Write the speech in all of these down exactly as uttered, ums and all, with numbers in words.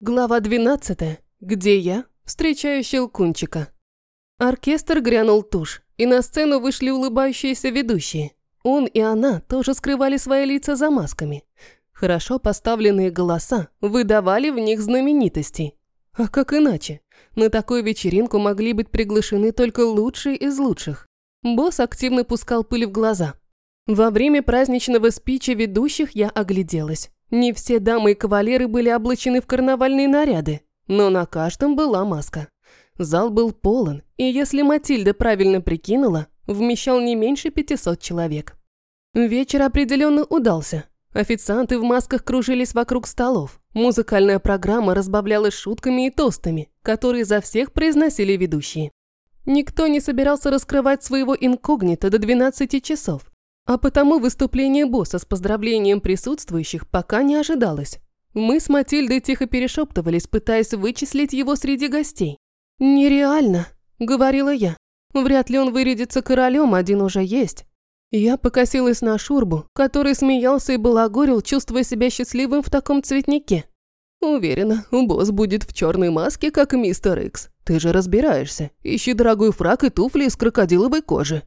Глава двенадцатая, где я встречаю Щелкунчика. Оркестр грянул тушь, и на сцену вышли улыбающиеся ведущие. Он и она тоже скрывали свои лица за масками. Хорошо поставленные голоса выдавали в них знаменитостей. А как иначе? На такую вечеринку могли быть приглашены только лучшие из лучших. Босс активно пускал пыль в глаза. Во время праздничного спича ведущих я огляделась. Не все дамы и кавалеры были облачены в карнавальные наряды, но на каждом была маска. Зал был полон, и если Матильда правильно прикинула, вмещал не меньше пятисот человек. Вечер определенно удался. Официанты в масках кружились вокруг столов. Музыкальная программа разбавлялась шутками и тостами, которые за всех произносили ведущие. Никто не собирался раскрывать своего инкогнито до двенадцати часов. А потому выступление босса с поздравлением присутствующих пока не ожидалось. Мы с Матильдой тихо перешептывались, пытаясь вычислить его среди гостей. «Нереально», — говорила я. «Вряд ли он вырядится королем, один уже есть». Я покосилась на Шурбу, который смеялся и балагурил, чувствуя себя счастливым в таком цветнике. «Уверена, босс будет в черной маске, как мистер Икс. Ты же разбираешься. Ищи дорогой фрак и туфли из крокодиловой кожи».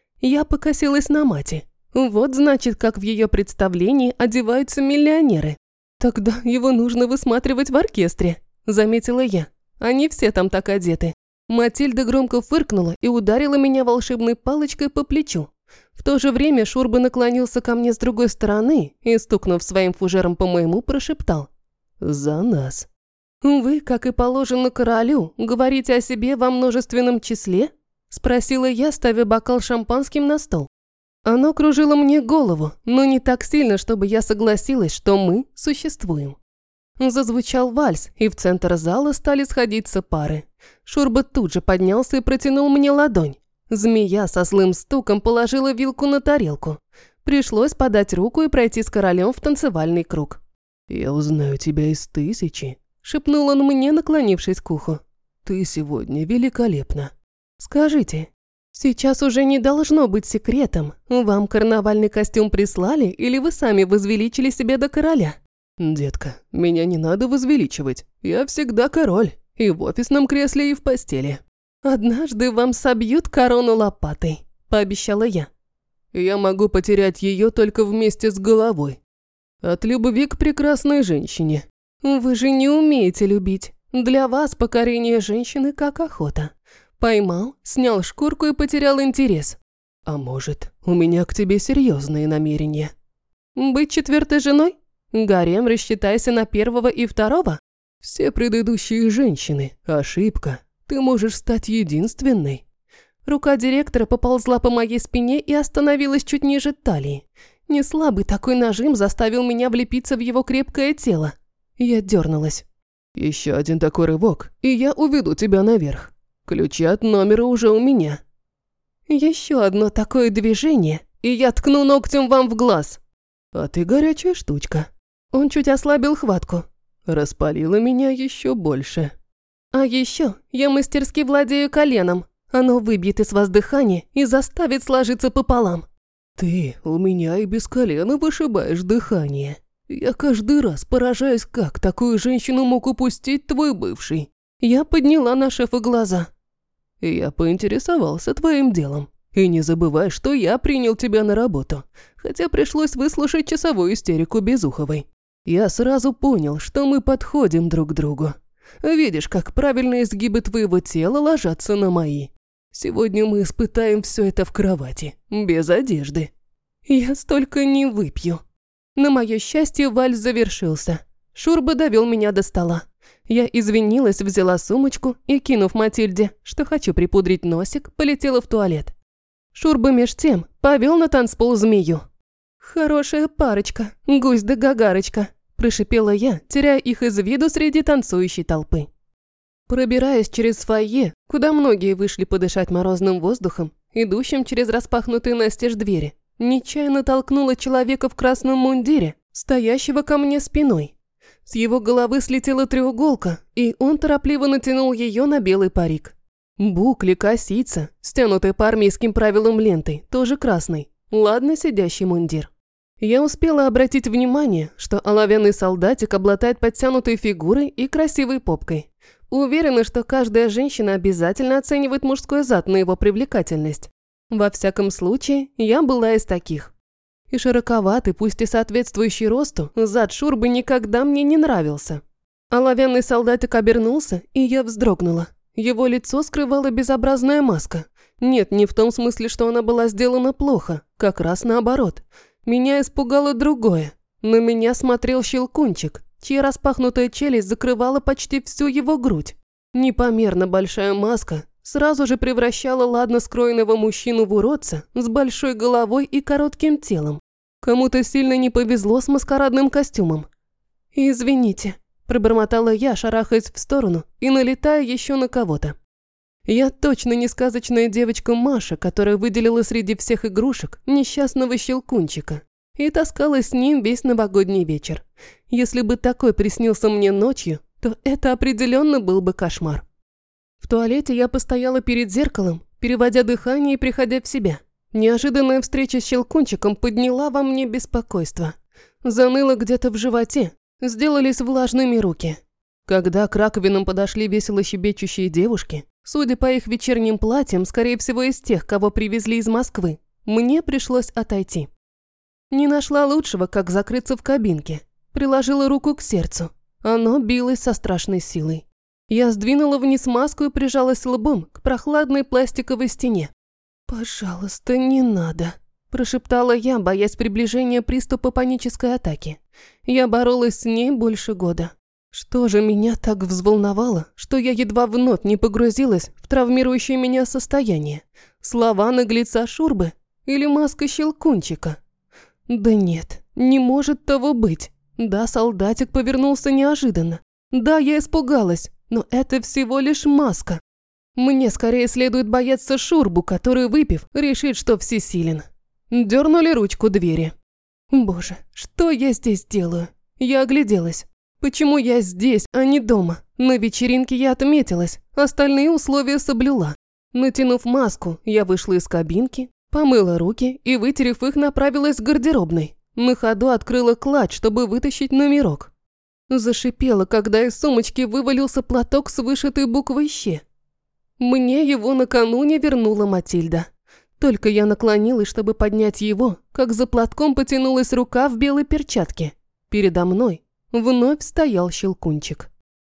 Я покосилась на мать. Вот значит, как в ее представлении одеваются миллионеры. Тогда его нужно высматривать в оркестре, заметила я. Они все там так одеты. Матильда громко фыркнула и ударила меня волшебной палочкой по плечу. В то же время Шурба наклонился ко мне с другой стороны и, стукнув своим фужером по моему, прошептал: «За нас». «Вы, как и положено королю, говорите о себе во множественном числе?» – спросила я, ставя бокал шампанским на стол. Оно кружило мне голову, но не так сильно, чтобы я согласилась, что мы существуем. Зазвучал вальс, и в центр зала стали сходиться пары. Шурба тут же поднялся и протянул мне ладонь. Змея со злым стуком положила вилку на тарелку. Пришлось подать руку и пройти с королем в танцевальный круг. «Я узнаю тебя из тысячи», – шепнул он мне, наклонившись к уху. «Ты сегодня великолепна». «Скажите, сейчас уже не должно быть секретом, вам карнавальный костюм прислали или вы сами возвеличили себя до короля?» «Детка, меня не надо возвеличивать, я всегда король, и в офисном кресле, и в постели». «Однажды вам собьют корону лопатой», – пообещала я. «Я могу потерять ее только вместе с головой. От любви к прекрасной женщине». «Вы же не умеете любить, для вас покорение женщины как охота». Поймал, снял шкурку и потерял интерес. «А может, у меня к тебе серьезные намерения?» «Быть четвертой женой? Гарем, рассчитайся на первого и второго?» «Все предыдущие женщины. Ошибка. Ты можешь стать единственной». Рука директора поползла по моей спине и остановилась чуть ниже талии. Неслабый такой нажим заставил меня влепиться в его крепкое тело. Я дернулась. «Еще один такой рывок, и я уведу тебя наверх. Ключи от номера уже у меня». «Еще одно такое движение, и я ткну ногтем вам в глаз». «А ты горячая штучка». Он чуть ослабил хватку. Распалила меня еще больше. «А еще я мастерски владею коленом. Оно выбьет из вас дыхание и заставит сложиться пополам». «Ты у меня и без колена вышибаешь дыхание. Я каждый раз поражаюсь, как такую женщину мог упустить твой бывший». Я подняла на шефа глаза. «Я поинтересовался твоим делом. И не забывай, что я принял тебя на работу, хотя пришлось выслушать часовую истерику Безуховой. Я сразу понял, что мы подходим друг к другу. Видишь, как правильно изгибы твоего тела ложатся на мои. Сегодня мы испытаем все это в кровати, без одежды». «Я столько не выпью». На мое счастье, вальс завершился. Шурба довел меня до стола. Я извинилась, взяла сумочку и, кинув Матильде, что хочу припудрить носик, полетела в туалет. Шурба меж тем повел на танцпол змею. «Хорошая парочка, гусь да гагарочка», – прошипела я, теряя их из виду среди танцующей толпы. Пробираясь через фойе, куда многие вышли подышать морозным воздухом, идущим через распахнутые настежь двери, нечаянно толкнула человека в красном мундире, стоящего ко мне спиной. С его головы слетела треуголка, и он торопливо натянул ее на белый парик. Букли, косица, стянутая по армейским правилам лентой, тоже красный, ладно сидящий мундир. Я успела обратить внимание, что оловянный солдатик обладает подтянутой фигурой и красивой попкой. Уверена, что каждая женщина обязательно оценивает мужской зад на его привлекательность. Во всяком случае, я была из таких. И широковатый, пусть и соответствующий росту, зад Шурбы никогда мне не нравился. Оловянный солдатик обернулся, и я вздрогнула. Его лицо скрывала безобразная маска. Нет, не в том смысле, что она была сделана плохо, как раз наоборот. Меня испугало другое. На меня смотрел Щелкунчик, чья распахнутая челюсть закрывала почти всю его грудь. Непомерно большая маска сразу же превращала ладно скроенного мужчину в уродца с большой головой и коротким телом. Кому-то сильно не повезло с маскарадным костюмом. «Извините», – пробормотала я, шарахаясь в сторону и налетая еще на кого-то. Я точно не сказочная девочка Маша, которая выделила среди всех игрушек несчастного Щелкунчика и таскалась с ним весь новогодний вечер. Если бы такой приснился мне ночью, то это определенно был бы кошмар. В туалете я постояла перед зеркалом, переводя дыхание и приходя в себя. Неожиданная встреча с Щелкунчиком подняла во мне беспокойство. Заныло где-то в животе, сделались влажными руки. Когда к раковинам подошли весело щебечущие девушки, судя по их вечерним платьям, скорее всего из тех, кого привезли из Москвы, мне пришлось отойти. Не нашла лучшего, как закрыться в кабинке. Приложила руку к сердцу. Оно билось со страшной силой. Я сдвинула вниз маску и прижалась лбом к прохладной пластиковой стене. «Пожалуйста, не надо», – прошептала я, боясь приближения приступа панической атаки. Я боролась с ней больше года. Что же меня так взволновало, что я едва вновь не погрузилась в травмирующее меня состояние? Слова наглеца Шурбы или маска Щелкунчика? Да нет, не может того быть. Да, солдатик повернулся неожиданно. Да, я испугалась, но это всего лишь маска. Мне скорее следует бояться Шурбу, который, выпив, решит, что всесилен. Дернули ручку двери. Боже, что я здесь делаю? Я огляделась. Почему я здесь, а не дома? На вечеринке я отметилась, остальные условия соблюла. Натянув маску, я вышла из кабинки, помыла руки и, вытерев их, направилась к гардеробной. На ходу открыла клатч, чтобы вытащить номерок. Зашипела, когда из сумочки вывалился платок с вышитой буквой «Щ». Мне его накануне вернула Матильда. Только я наклонилась, чтобы поднять его, как за платком потянулась рука в белой перчатке. Передо мной вновь стоял Щелкунчик.